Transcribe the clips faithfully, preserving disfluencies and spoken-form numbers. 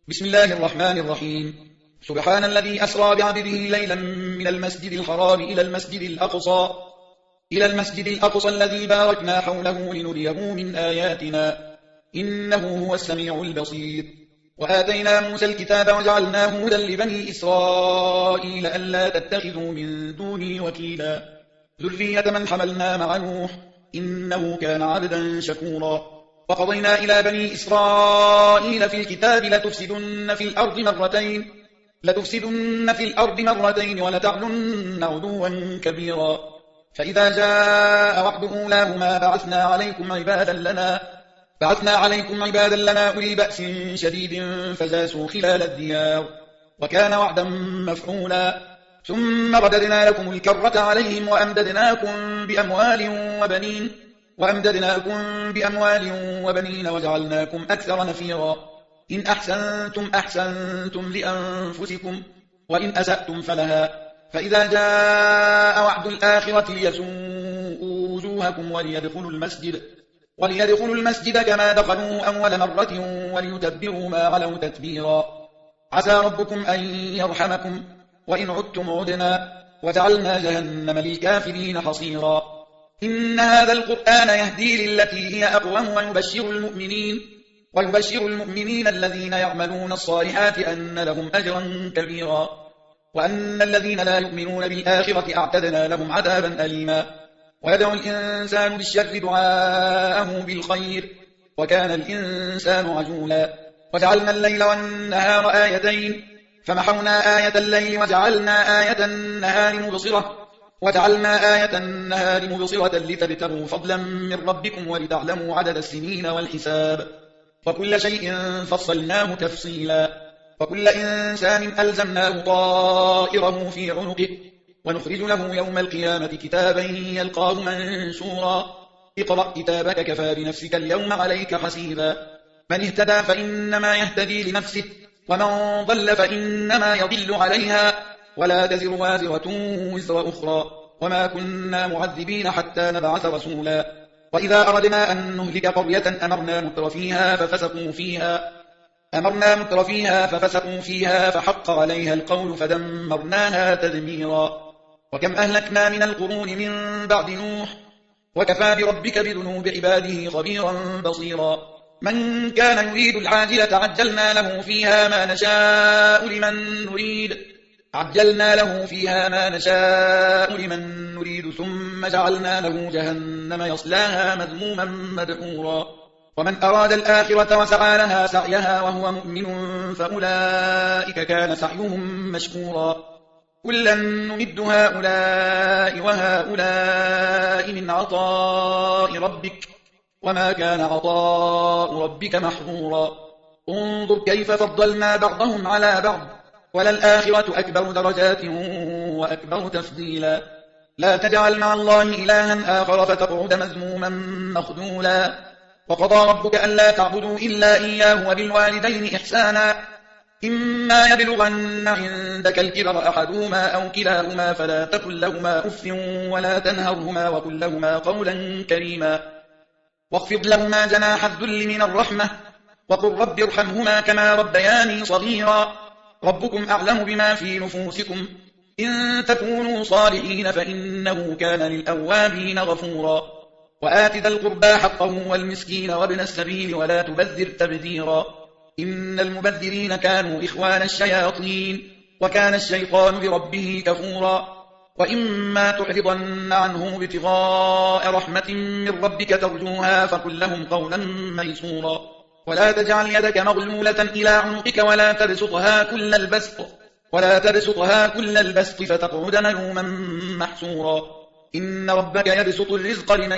بسم الله الرحمن الرحيم. سبحان الذي أسرى بعبده ليلا من المسجد الحرام إلى المسجد الأقصى إلى المسجد الأقصى الذي باركنا حوله لنريه من آياتنا إنه هو السميع البصير. وآتينا موسى الكتاب وجعلناه هدى لبني إسرائيل ألا تتخذوا من دوني وكيلا ذرية من حملنا مع نوح إنه كان عبدا شكورا. وقضينا إلى بني إسرائيل في الكتاب لتفسدن في الأرض مرتين لتفسدن في الأرض مرتين ولتعلن عدوا كبيرا. فإذا جاء وعد أولاهما بعثنا عليكم عبادا لنا بعثنا عليكم عبادا لنا أولي بأس شديد فجاسوا خلال الديار وكان وعدا مفعولا. ثم رددنا لكم الكرة عليهم وأمددناكم بأموال وبنين وأمددناكم بأموال وبنين وجعلناكم أكثر نفيرا. إن أحسنتم أحسنتم لأنفسكم وإن أسأتم فلها. فإذا جاء وعد الآخرة ليسوءوا وجوهكم وليدخلوا المسجد وليدخلوا المسجد كما دخلوا أول مرة وليتبروا ما علوا تتبيرا. عسى ربكم أن يرحمكم وإن عدتم عدنا وجعلنا جهنم للكافرين حصيرا. إن هذا القرآن يهدي للتي هي أقوم ويبشر المؤمنين ويبشر المؤمنين الذين يعملون الصالحات أن لهم أجرا كبيرا وأن الذين لا يؤمنون بالآخرة أعتدنا لهم عذابا أليما. ويدعو الإنسان بالشر دعاءه بالخير وكان الإنسان عجولا. وجعلنا الليل والنهار آيتين فمحونا آية الليل وجعلنا آية النهار مبصرة وجعلنا آية النهار مبصرة لتبتغوا فضلا من ربكم ولتعلموا عدد السنين والحساب وكل شيء فصلناه تفصيلا. وكل إنسان ألزمناه طائره في عنقه ونخرج له يوم القيامة كتابا يلقاه منشورا. اقرأ كتابك كفى بنفسك اليوم عليك حسيبا. من اهتدى فإنما يهتدي لنفسه ومن ضل فإنما يضل عليها ولا تزر وازرة وزر أخرى وما كنا معذبين حتى نبعث رسولا. وإذا أردنا أن نهلك قرية أمرنا متر فيها ففسقوا فيها أمرنا متر فيها ففسقوا فيها فحق عليها القول فدمرناها تدميرا. وكم أهلكنا من القرون من بعد نوح وكفى بربك بذنوب عباده خبيرا بصيرا. من كان يريد العاجلة عجلنا له فيها ما نشاء لمن نريد عجلنا له فيها ما نشاء لمن نريد ثم جعلنا له جهنم يصلاها مذموما مدحورا. ومن أراد الآخرة وسعى لها سعيها وهو مؤمن فأولئك كان سعيهم مشكورا. كلا نمد هؤلاء وهؤلاء من عطاء ربك وما كان عطاء ربك محظورا. انظر كيف فضلنا بعضهم على بعض وللآخرة أكبر درجات وأكبر تفضيلا. لا تجعل مع الله إلها آخر فتقعد مذموما مخذولا. وقضى ربك ألا تعبدوا إلا إياه وبالوالدين إحسانا إما يبلغن عندك الكبر أحدهما أو كلاهما فلا تقل لهما أف ولا تنهرهما وقل لهما قولا كريما واخفض لهما جناح الذل من الرحمة وقل رب ارحمهما كما ربياني صغيرا. ربكم أعلم بما في نفوسكم إن تكونوا صالحين فإنه كان للأوابين غفورا. وآت ذا القربى حقه والمسكين وابن السبيل ولا تبذر تبذيرا إن المبذرين كانوا إخوان الشياطين وكان الشيطان بربه كفورا. وإما تعرضن عنهم ابتغاء رحمة من ربك ترجوها فقل لهم قولا ميسورا. ولا تجعل يدك مغلولة إلى عنقك ولا تبسطها كل البسط ولا تبسطها كل البسط فتقعد ملوما محسورا. إن ربك يبسط الرزق لمن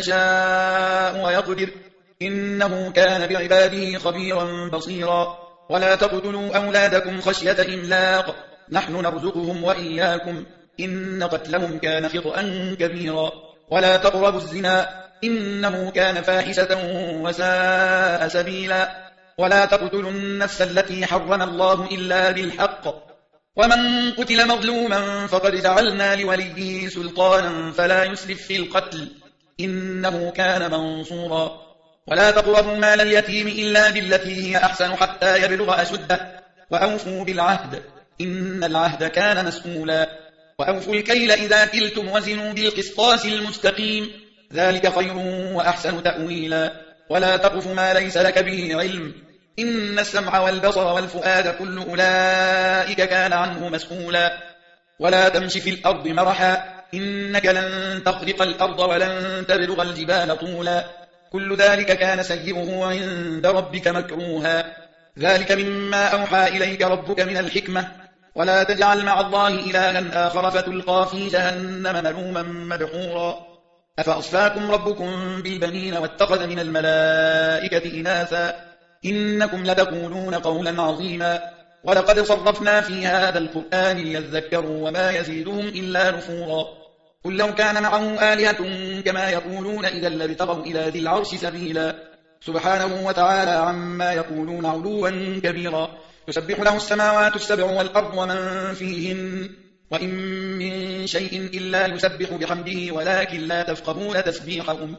يشاء ويقدر إنه كان بعباده خبيرا بصيرا. ولا تقتلوا أولادكم خشية إملاق نحن نرزقهم وإياكم إن قتلهم كان خطأ كبيرا. ولا تقربوا الزنا إنه كان فاحشة وساء سبيلا. ولا تقتلوا النفس التي حرم الله إلا بالحق ومن قتل مظلوما فقد جعلنا لوليه سلطانا فلا يسرف في القتل إنه كان منصورا. ولا تقربوا مال اليتيم إلا بالتي هي أحسن حتى يبلغ أشده وأوفوا بالعهد إن العهد كان مسؤولا وأوفوا الكيل إذا كلتم وزنوا بالقسطاس المستقيم ذلك خير وأحسن تأويلا ولا تقف ما ليس لك به علم إن السمع والبصر والفؤاد كل أولئك كان عنه مسؤولا ولا تمش في الأرض مرحا إنك لن تخرق الأرض ولن تبلغ الجبال طولا كل ذلك كان سيئه عند ربك مكروها ذلك مما أوحى إليك ربك من الحكمة ولا تجعل مع الله إلها آخر فتلقى في جهنم ملوما مدحورا أفأصفاكم ربكم بالبنين واتخذ من الملائكة إناثا إنكم لتقولون قولا عظيما ولقد صرفنا في هذا القرآن ليذكروا وما يزيدهم إلا نفورا قل لو كان معه آلهة كما يقولون إذا لابتغوا إلى ذي العرش سبيلا سبحانه وتعالى عما يقولون علوا كبيرا يسبح له السماوات السبع والأرض ومن فيهن وإن من شيء إلا يسبح بحمده ولكن لا تفقهون تسبيحهم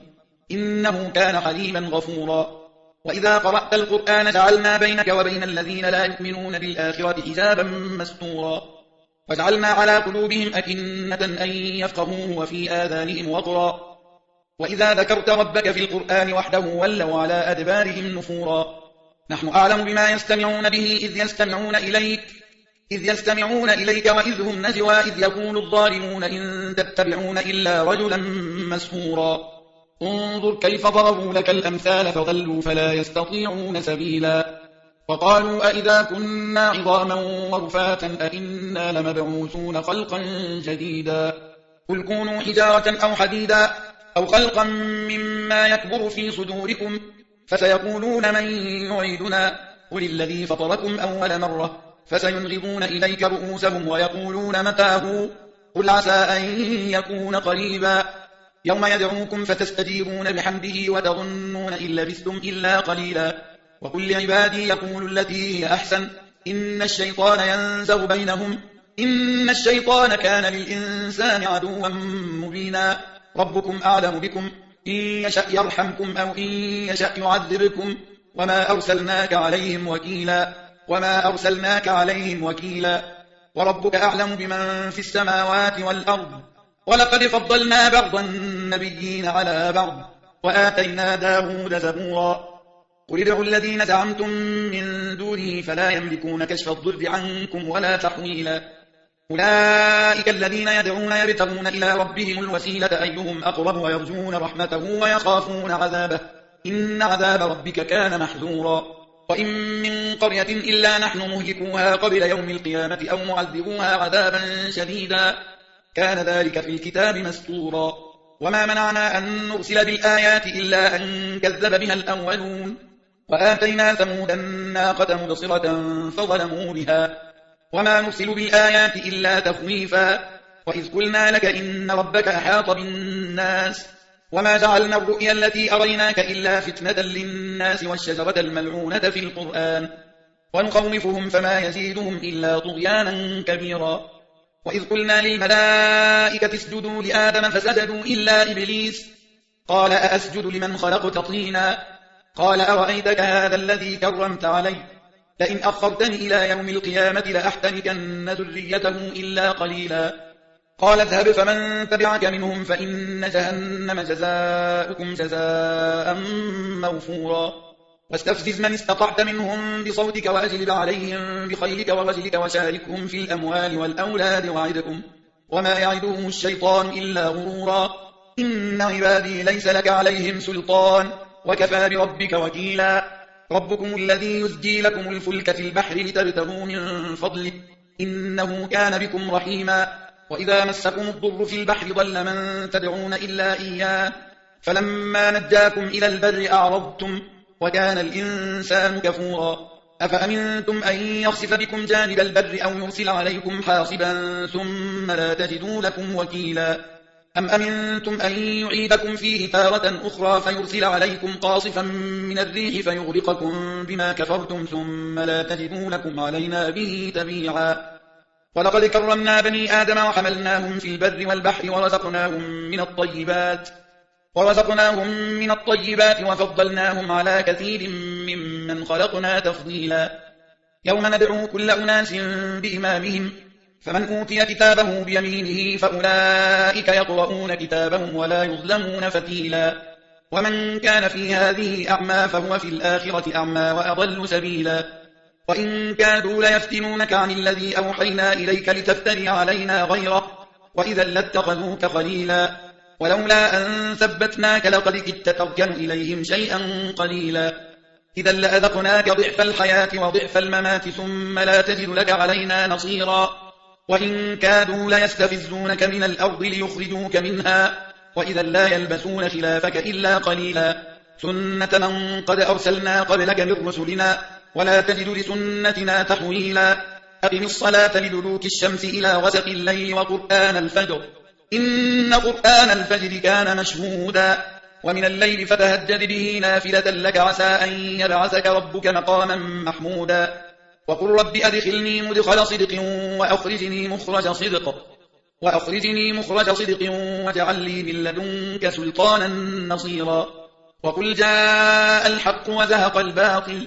إنه كان حليما غفورا وإذا قرأت القرآن جعلنا بينك وبين الذين لا يؤمنون بالآخرة حجابا مستورا وجعلنا على قلوبهم أكنة أن يفقهوه وفي آذانهم وقرا وإذا ذكرت ربك في القرآن وحده ولوا على أدبارهم نفورا نحن أعلم بما يستمعون به إذ يستمعون إليك إذ يستمعون إليك وإذ هم نجوى إذ يقول الظالمون إن تتبعون إلا رجلا مسحورا انظر كيف ضربوا لك الأمثال فضلوا فلا يستطيعون سبيلا وقالوا أئذا كنا عظاما ورفاتا أئنا لمبعوثون خلقا جديدا قل كونوا حجارة أو حديدا أو خلقا مما يكبر في صدوركم فسيقولون من يعيدنا قل الذي فطركم أول مرة فسينغضون إليك رؤوسهم ويقولون متاه قل عسى أن يكون قريبا يوم يدعوكم فتستجيبون بحمده وتظنون إن لبثتم إلا قليلا وقل لعبادي يقول التي هي أحسن إن الشيطان ينزغ بينهم إن الشيطان كان للإنسان عدوا مبينا ربكم أعلم بكم إن يشأ يرحمكم أو إن يشأ يعذبكم وما أرسلناك عليهم وكيلا وما أرسلناك عليهم وكيلا وربك أعلم بمن في السماوات والأرض ولقد فضلنا بعض النبيين على بعض وآتينا داود زبورا قل ادعوا الذين زعمتم من دونه فلا يملكون كشف الضر عنكم ولا تحويلا أولئك الذين يدعون يبتغون إلى ربهم الوسيلة أيهم أقرب ويرجون رحمته ويخافون عذابه إن عذاب ربك كان محذورا وإن من قرية إلا نحن مهلكوها قبل يوم القيامة أو معذبوها عذابا شديدا كان ذلك في الكتاب مسطورا وما منعنا أن نرسل بالآيات إلا أن كذب بها الأولون وآتينا ثمود الناقة مبصرة فظلموا بها وما نرسل بالآيات إلا تخويفا وإذ قلنا لك إن ربك أحاط بالناس وما جعلنا الرؤيا التي أريناك إلا فتنة للناس والشجرة الملعونة في القرآن ونخوفهم فما يزيدهم إلا طغيانا كبيرا وإذ قلنا للملائكة اسجدوا لآدم فسجدوا إلا إبليس قال أأسجد لمن خلقت طينا قال أرأيتك هذا الذي كرمت علي لئن أخرتني إلى يوم القيامة لأحتنكن ذريته إلا قليلا قال اذهب فمن تبعك منهم فإن جهنم جزاؤكم جزاء موفورا واستفزز من استطعت منهم بصوتك وأجلب عليهم بخيلك ورجلك وشاركهم في الأموال والأولاد وعدكم وما يعدهم الشيطان إلا غرورا إن عبادي ليس لك عليهم سلطان وكفى بربك وكيلا ربكم الذي يزجي لكم الفلك في البحر لتبتغوا من فضله إنه كان بكم رحيما وإذا مسكم الضر في البحر ضل من تدعون إلا إياه فلما نجاكم إلى البر أعرضتم وكان الإنسان كفورا أفأمنتم أن يخسف بكم جانب البر أو يرسل عليكم حاصبا ثم لا تجدوا لكم وكيلا أم أمنتم أن يعيدكم فيه تارة أخرى فيرسل عليكم قاصفا من الريح فيغرقكم بما كفرتم ثم لا تجدوا لكم علينا به تبيعا ولقد كرمنا بني آدم وحملناهم في البر والبحر ورزقناهم من الطيبات ورزقناهم من الطيبات وفضلناهم على كثير ممن خلقنا تفضيلا يوم ندعو كل أناس بإمامهم فمن أوتي كتابه بيمينه فأولئك يقرؤون كتابهم ولا يظلمون فتيلا ومن كان في هذه أعمى فهو في الآخرة أعمى وأضل سبيلا وإن كادوا ليفتنونك عن الذي أوحينا إليك لتفتري علينا غيره وإذا لاتخذوك خليلا ولولا أن ثبتناك لقد كدت تركن إليهم شيئا قليلا إذا لأذقناك ضعف الحياة وضعف الممات ثم لا تجد لك علينا نصيرا وإن كادوا ليستفزونك من الأرض ليخرجوك منها وإذا لا يلبسون خلافك إلا قليلا سنة من قد أرسلنا قبلك من رسلنا ولا تجد لسنتنا تحويلا أقم الصلاة لدلوك الشمس إلى غسق الليل وقرآن الفجر إن قرآن الفجر كان مشهودا ومن الليل فتهجد به نافلة لك عسى أن يبعثك ربك مقاما محمودا وقل رب أدخلني مدخل صدق وأخرجني مخرج صدق وأخرجني مخرج صدق واجعل لي من لدنك سلطانا نصيرا وقل جاء الحق وزهق الباطل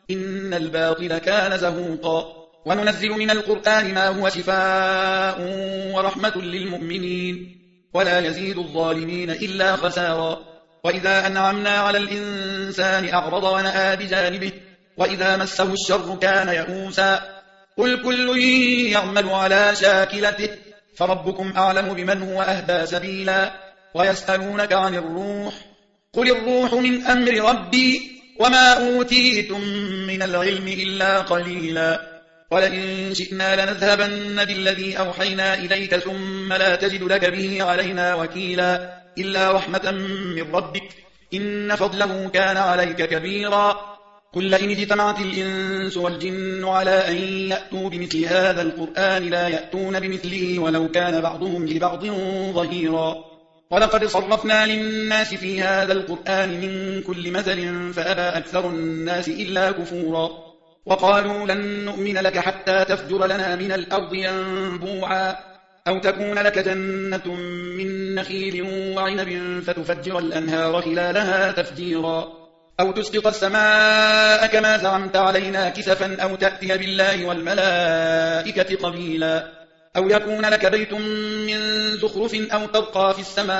إن الباطل كان زهوقا وننزل من القرآن ما هو شفاء ورحمة للمؤمنين ولا يزيد الظالمين إلا خسارا وإذا أنعمنا على الإنسان أعرض ونأى بجانبه وإذا مسه الشر كان يئوسا قل كل يعمل على شاكلته فربكم أعلم بمن هو أهدى سبيلا ويسألونك عن الروح قل الروح من أمر ربي وما أوتيتم من العلم إلا قليلا ولئن شئنا لنذهبن بالذي أوحينا إليك ثم لا تجد لك به علينا وكيلا إلا رحمة من ربك إن فضله كان عليك كبيرا قل لئن اجتمعت الإنس والجن على أن يأتوا بمثل هذا القرآن لا يأتون بمثله ولو كان بعضهم لبعض ظهيرا ولقد صرفنا للناس في هذا القرآن من كل مثل فأبى أكثر الناس إلا كفورا وقالوا لن نؤمن لك حتى تفجر لنا من الأرض ينبوعا أو تكون لك جنة من نخيل وعنب فتفجر الأنهار خلالها تفجيرا أو تسقط السماء كما زعمت علينا كسفا أو تأتي بالله والملائكة قبيلا أو يكون لك بيت من زخرف أو ترقى في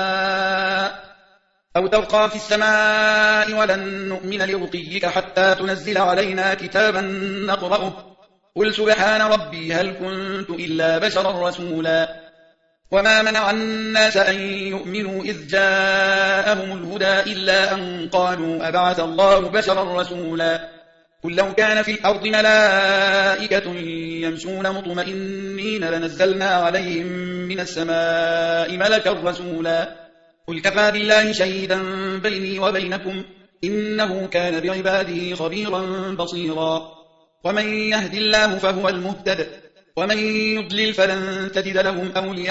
السماء أو ترقى في السماء ولن نؤمن لرقيك حتى تنزل علينا كتابا نقرأه قل سبحان ربي هل كنت إلا بشرا رسولا وما منع الناس أن يؤمنوا إذ جاءهم الهدى إلا أن قالوا أبعث الله بشرا رسولا قل لو كان في الأرض ملائكة يمشون مطمئنين لنزلنا عليهم من السماء ملكا رسولا قل كفى بالله شهيدا بيني وبينكم إنه كان بعباده خبيرا بصيرا ومن يهد الله فهو المهتد ومن يضلل فلن تجد لهم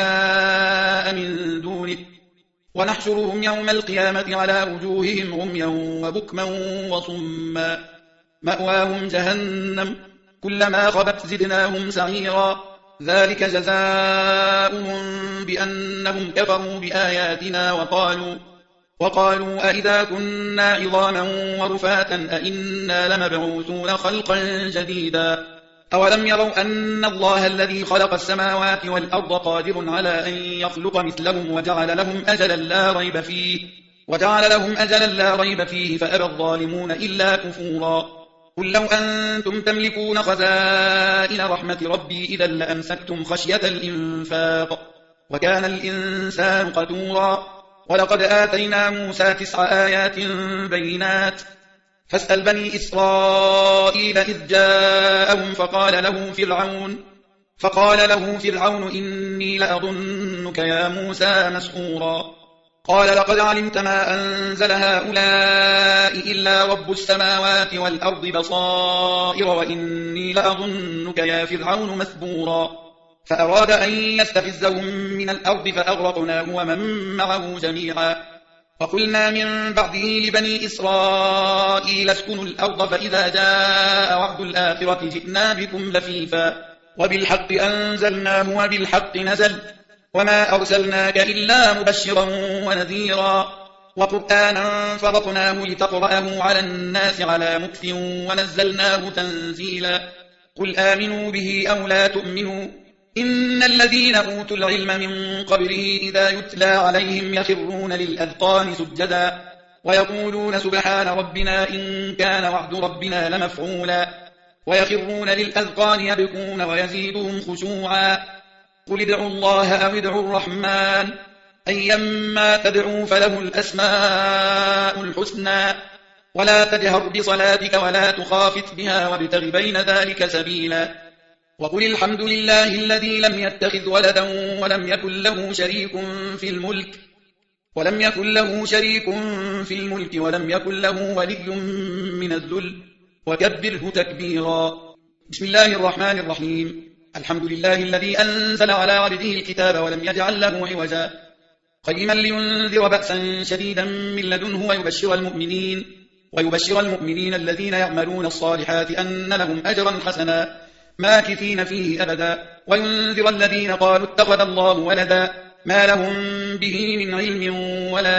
أولياء من دونه ونحشرهم يوم القيامة على وجوههم عميا وبكما وصما مأواهم جهنم كلما خبت زدناهم سعيرا ذلك جزاؤهم بأنهم كفروا بآياتنا وقالوا وقالوا أئذا كنا عظاما ورفاتا أئنا لمبعوثون خلقا جديدا أولم يروا أن الله الذي خلق السماوات والأرض قادر على أن يخلق مثلهم وجعل لهم أجلا لا ريب فيه وجعل لهم أجلا لا ريب فيه فأبى الظالمون إلا كفورا قل لو أنتم تملكون خزائن رحمة ربي إذا لأمسكتم خشية الإنفاق وكان الإنسان قتورا ولقد آتينا موسى تسع آيات بينات فاسأل بني إسرائيل إذ جاءهم فقال له فرعون فقال له فرعون إني لأظنك يا موسى مسحورا قال لقد علمت ما أنزل هؤلاء إلا رب السماوات والأرض بصائر وإني لأظنك يا فرعون مثبورا فأراد أن يستفزهم من الأرض فأغرقناه ومن معه جميعا وقلنا من بعده لبني إسرائيل اسكنوا الأرض فإذا جاء وعد الآخرة جئنا بكم لفيفا وبالحق أنزلناه وبالحق نزل وما أرسلناك إلا مبشرا ونذيرا وقرآنا فرقناه لتقرأه على الناس على مكث ونزلناه تنزيلا قل آمنوا به أو لا تؤمنوا إن الذين أوتوا العلم من قبله إذا يتلى عليهم يخرون للأذقان سجدا ويقولون سبحان ربنا إن كان وعد ربنا لمفعولا ويخرون للأذقان يبكون ويزيدهم خشوعا قل ادعوا الله أو ادعوا الرحمن أيما تدعوا فله الأسماء الحسنى ولا تجهر بصلاتك ولا تخافت بها وابتغ بين ذلك سبيلا وقل الحمد لله الذي لم يتخذ ولدا ولم يكن له شريك في الملك ولم يكن له شريك في الملك ولم يكن له ولي من الذل وكبره تكبيرا بسم الله الرحمن الرحيم الحمد لله الذي أنزل على عبده الكتاب ولم يجعل له عوجا قيما لينذر بأسا شديدا من لدنه ويبشر المؤمنين ويبشر المؤمنين الذين يعملون الصالحات أن لهم أجرا حسنا ماكثين فيه أبدا وينذر الذين قالوا اتخذ الله ولدا ما لهم به من علم ولا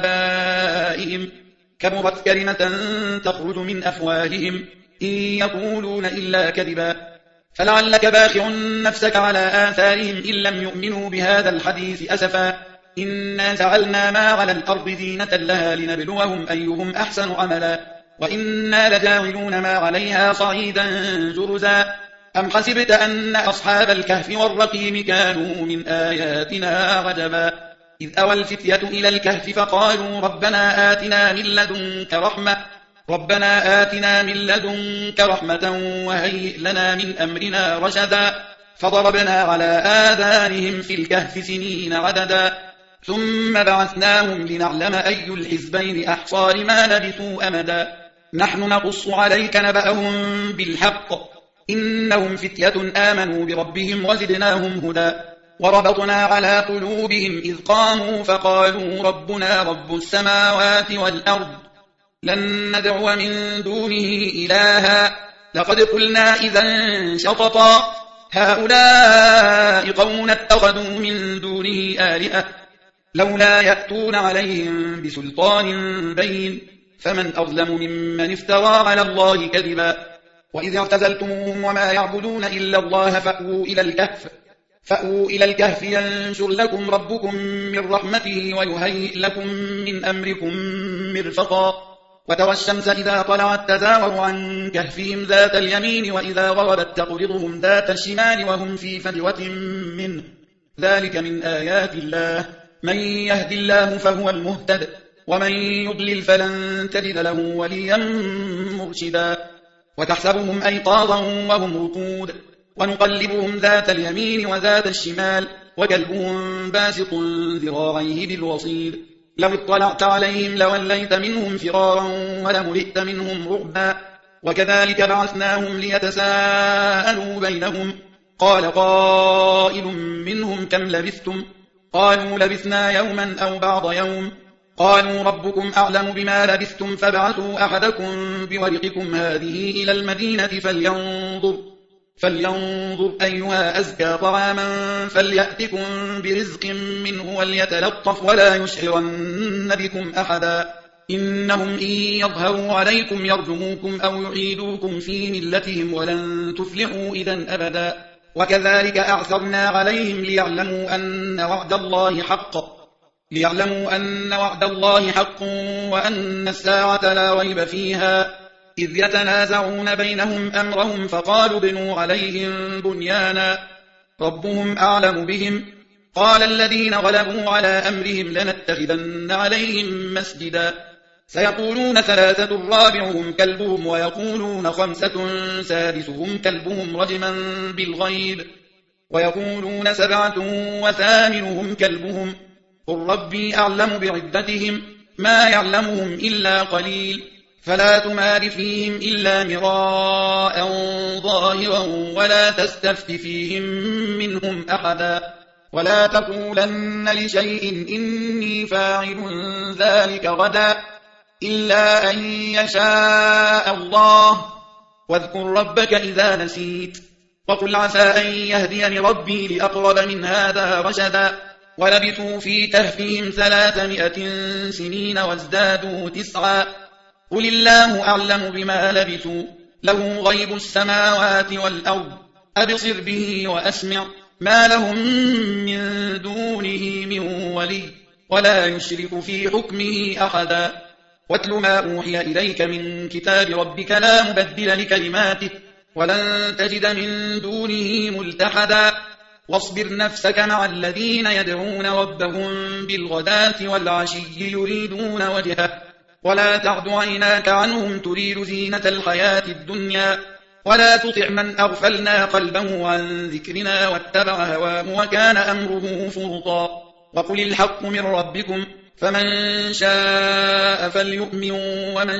لآبائهم كبرت كلمة تخرج من أفواههم إن يقولون إلا كذبا فلعلك باخع نفسك على آثارهم إن لم يؤمنوا بهذا الحديث أسفا إنا جعلنا ما على الأرض زينة لها لنبلوهم أيهم أحسن عملا وإنا لجاعلون ما عليها صعيدا جرزا أم حسبت أن أصحاب الكهف والرقيم كانوا من آياتنا عجبا إذ أوى الفتية إلى الكهف فقالوا ربنا آتنا من لدنك رحمة ربنا آتنا من لدنك رحمة وهيئ لنا من أمرنا رشدا فضربنا على آذانهم في الكهف سنين عددا ثم بعثناهم لنعلم أي الحزبين أحصى لما لبثوا أمدا نحن نقص عليك نبأهم بالحق إنهم فتية آمنوا بربهم وزدناهم هدى وربطنا على قلوبهم إذ قاموا فقالوا ربنا رب السماوات والأرض لن ندعو من دونه إلها لقد قلنا إذا شططا هؤلاء قوم اتخذوا من دونه آلهة لولا يأتون عليهم بسلطان بين فمن أظلم ممن افترى على الله كذبا وإذ اعتزلتموهم وما يعبدون إلا الله فأووا إلى الكهف فأووا إلى الكهف ينشر لكم ربكم من رحمته ويهيئ لكم من أمركم مرفقا وترى الشمس إذا طلعت تزاور عن كهفهم ذات اليمين وإذا غربت تقرضهم ذات الشمال وهم في فجوة منه ذلك من آيات الله من يهد الله فهو المهتد ومن يضلل فلن تجد له وليا مرشدا وتحسبهم أيقاظا وهم رقود ونقلبهم ذات اليمين وذات الشمال وكلبهم باسط ذراعيه بالوصيد لو اطلعت عليهم لوليت منهم فرارا ولملئت منهم رعبا وكذلك بعثناهم ليتساءلوا بينهم قال قائل منهم كم لبثتم قالوا لبثنا يوما أو بعض يوم قالوا ربكم أعلم بما لبثتم فابعثوا أحدكم بورقكم هذه إلى المدينة فلينظر فلينظر أيها أزكى طعاما فليأتكم برزق منه وليتلطف ولا يشعرن بكم أحدا إنهم إن يظهروا عليكم يرجموكم أو يعيدوكم في ملتهم ولن تفلحوا إذا أبدا وكذلك أعثرنا عليهم ليعلموا أن وعد الله حق ليعلموا أن وعد الله حق وأن الساعة لا ريب فيها إذ يتنازعون بينهم أمرهم فقالوا ابنوا عليهم بنيانا ربهم أعلم بهم قال الذين غلبوا على أمرهم لنتخذن عليهم مسجدا سيقولون ثلاثة رابعهم كلبهم ويقولون خمسة سادسهم كلبهم رجما بالغيب ويقولون سبعة وثامنهم كلبهم قل ربي أعلم بعدتهم ما يعلمهم إلا قليل فلا تمار فيهم إلا مراء ظاهرا ولا تستفت فيهم منهم أحدا ولا تقولن لشيء إني فاعل ذلك غدا إلا أن يشاء الله واذكر ربك إذا نسيت وقل عسى أن يهديني ربي لأقرب من هذا رشدا ولبثوا في كهفهم ثلاثمائة سنين وازدادوا تسعا قل الله أعلم بما لبثوا له غيب السماوات والأرض أبصر به وأسمع ما لهم من دونه من ولي ولا يشرك في حكمه أحدا واتل ما أوحي إليك من كتاب ربك لا مبدل لكلماته ولن تجد من دونه ملتحدا واصبر نفسك مع الذين يدعون ربهم بالغداة والعشي يريدون وجهه ولا تعد عيناك عنهم تريد زينة الحياة الدنيا ولا تطع من أغفلنا قلبه عن ذكرنا واتبع هواه وكان أمره فرطا وقل الحق من ربكم فمن شاء فليؤمن ومن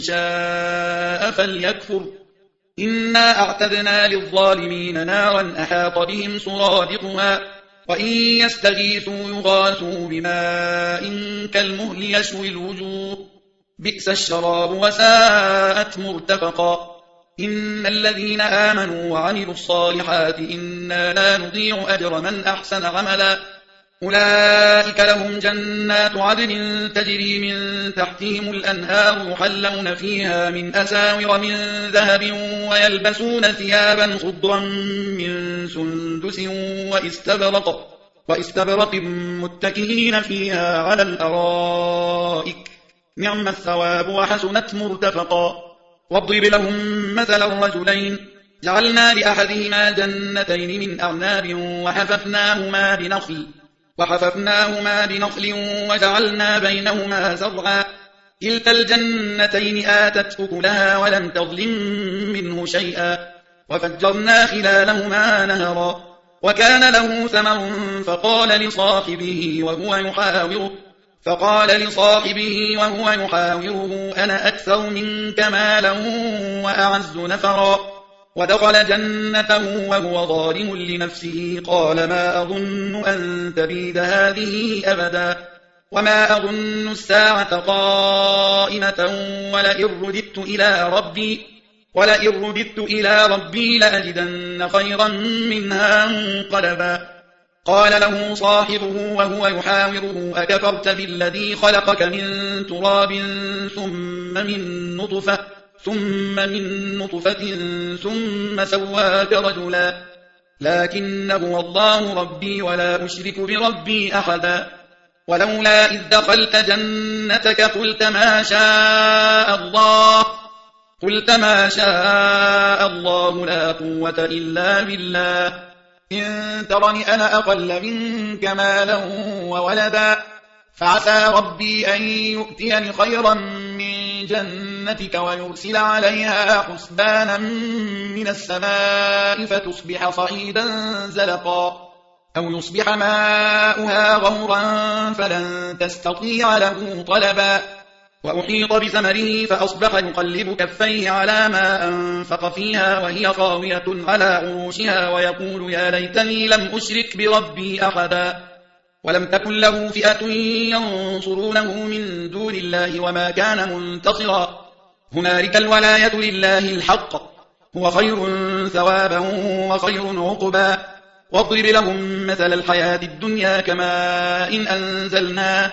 شاء فليكفر إنا أعتدنا للظالمين نارا أحاط بهم سرادقها وإن يستغيثوا يغاثوا بماء كالمهل يشوي الوجوه بئس الشراب وساءت مرتفقا إن الذين آمنوا وعملوا الصالحات إنا لا نضيع أجر من أحسن عملا أولئك لهم جنات عدن تجري من تحتهم الأنهار يحلون فيها من أساور من ذهب ويلبسون ثيابا خضرا من سندس وإستبرق, وإستبرق متكئين فيها على الأرائك نعم الثواب وحسنت مرتفقا واضرب لهم مثل الرجلين جعلنا لأحدهما جنتين من أعناب وحففناهما بنخل وحففناهما بنخل وجعلنا بينهما زرعا كلتا الجنتين آتت أكلها ولم تظلم منه شيئا وفجرنا خلالهما نهرا وكان له ثمر فقال لصاحبه وهو يحاوره فقال لصاحبه وهو يحاوره أنا أكثر منك مالا وأعز نفرا ودخل جنته وهو ظالم لنفسه قال ما أظن أن تبيد هذه أبدا وما أظن الساعة قائمة ولئن رددت إلى ربي ولئن رددت إلى ربي لأجدن خيرا منها منقلبا قال له صاحبه وهو يحاوره أكفرت بالذي خلقك من تراب ثم من نطفة ثم من نطفة ثم سواك رجلا لكن هو الله ربي ولا أشرك بربي أحدا ولولا إذ دخلت جنتك قلت ما شاء الله قلت ما شاء الله لا قوة إلا بالله إن ترني أنا أقل منك مالا وولدا فعسى ربي أن يؤتيني خيرا من جنتك ويرسل عليها حسبانا من السماء فتصبح صعيدا زلقا أو يصبح ماؤها غورا فلن تستطيع له طلبا وأحيط بثمره فأصبح يقلب كفيه على ما أنفق فيها وهي خاوية على عروشها ويقول يا ليتني لم أشرك بربي أحدا ولم تكن له فئة ينصرونه من دون الله وما كان منتصرا هنالك الولاية لله الحق هو خير ثوابا وخير عقبا واضرب لهم مثل الحياة الدنيا كماء إن أنزلناه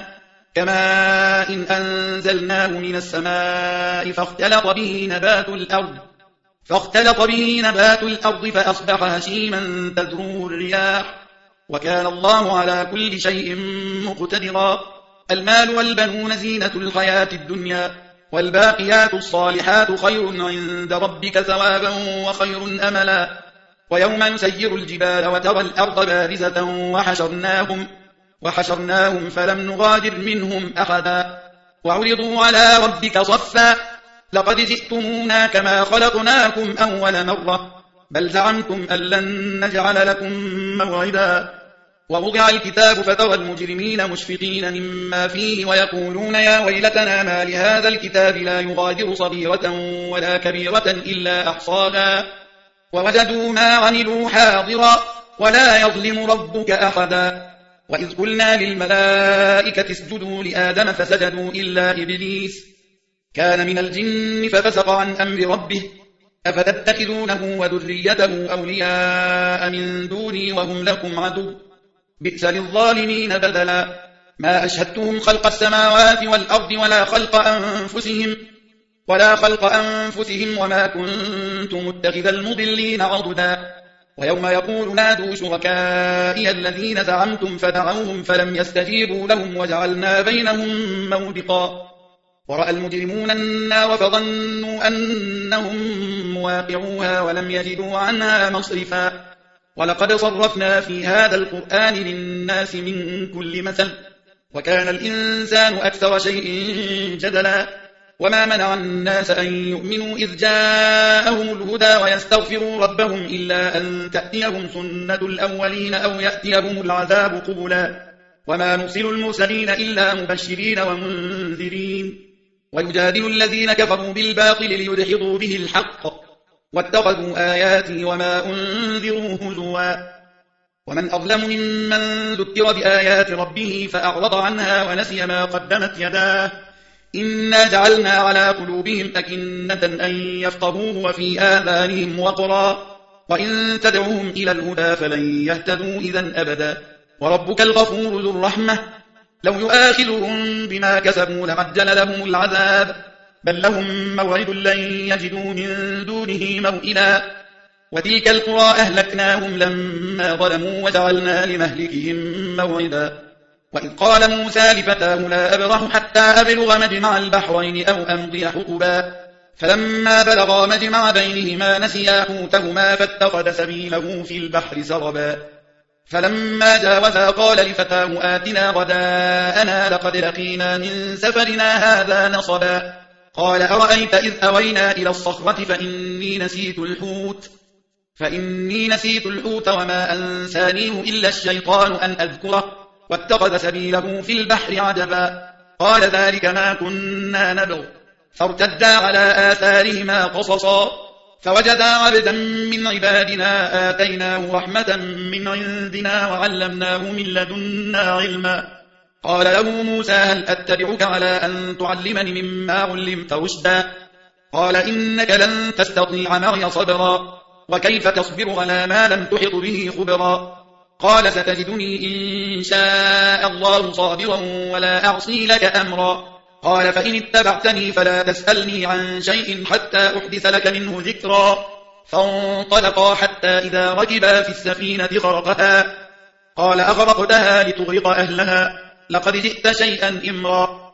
كماء إن أنزلناه من السماء فاختلط به نبات الأرض فاختلط به نبات الأرض فأصبح هشيما تذروه الرياح وكان الله على كل شيء مقتدرا المال والبنون زينة الحياة الدنيا والباقيات الصالحات خير عند ربك ثوابا وخير أملا ويوم نسير الجبال وترى الأرض بارزة وحشرناهم وحشرناهم فلم نغادر منهم أحدا وعرضوا على ربك صفا لقد جئتمونا كما خلقناكم أول مرة بل زعمتم أن لن نجعل لكم موعدا ووضع الكتاب فترى المجرمين مشفقين مما فيه ويقولون يا ويلتنا ما لهذا الكتاب لا يغادر صغيرة ولا كبيرة إلا أحصاها ووجدوا ما عملوا حاضرا ولا يظلم ربك أحدا وإذ قلنا للملائكة اسجدوا لآدم فسجدوا إلا إبليس كان من الجن ففسق عن أمر ربه أفتتخذونه وذريته أولياء من دوني وهم لكم عدو بئس للظالمين بدلا ما أشهدتهم خلق السماوات والأرض ولا خلق أنفسهم ولا خلق أنفسهم وما كنت متخذ المضلين عضدا ويوم يقول نادوا شركائي الذين زعمتم فدعوهم فلم يستجيبوا لهم وجعلنا بينهم موبقا ورأى المجرمون النار فظنوا أنهم مواقعوها ولم يجدوا عنها مصرفا ولقد صرفنا في هذا القرآن للناس من كل مثل وكان الإنسان أكثر شيء جدلا وما منع الناس أن يؤمنوا إذ جاءهم الهدى ويستغفروا ربهم إلا أن تأتيهم سنة الأولين أو يأتيهم العذاب قبلا وما نرسل المرسلين إلا مبشرين ومنذرين ويجادل الذين كفروا بالباطل ليدحضوا به الحق واتخذوا آياتي وما أنذروا هزوا ومن أظلم ممن ذكر بآيات ربه فأعرض عنها ونسي ما قدمت يداه إنا جعلنا على قلوبهم أكنة أن يفقهوه وفي آذانهم وقرا وإن تدعوهم إلى الهدى فلن يهتدوا إذا أبدا وربك الغفور ذو الرحمة لو يؤاخذهم بما كسبوا لعجل لهم العذاب بل لهم موعد لن يجدوا من دونه موئلا وتلك القرى أهلكناهم لما ظلموا وجعلنا لمهلكهم موعدا وإذ قال موسى لفتاه لا أبرح حتى أبلغ مجمع البحرين أو أمضي حقبا فلما بلغا مجمع بينهما نسيا حوتهما فاتخذ سبيله في البحر سربا فلما جاوزا قال لفتاه آتنا غداءنا لقد لقينا من سفرنا هذا نصبا قال أرأيت إذ أوينا إلى الصخرة فإني نسيت الحوت فإني نسيت الحوت وما أنسانيه إلا الشيطان أن أذكره واتخذ سبيله في البحر عجبا قال ذلك ما كنا نبغ فارتدا على آثارهما قصصا فوجدا عبدا من عبادنا آتيناه رحمة من عندنا وعلمناه من لدنا علما قال له موسى هل أتبعك على أن تعلمني مما علمت رشدا قال إنك لن تستطيع معي صبرا وكيف تصبر على ما لم تحط به خبرا قال ستجدني إن شاء الله صابرا ولا أعصي لك أمرا قال فإن اتبعتني فلا تسألني عن شيء حتى أحدث لك منه ذكرا فانطلقا حتى إذا ركبا في السفينة خرقها قال أغرقتها لتغرق أهلها لقد جئت شيئا إمرا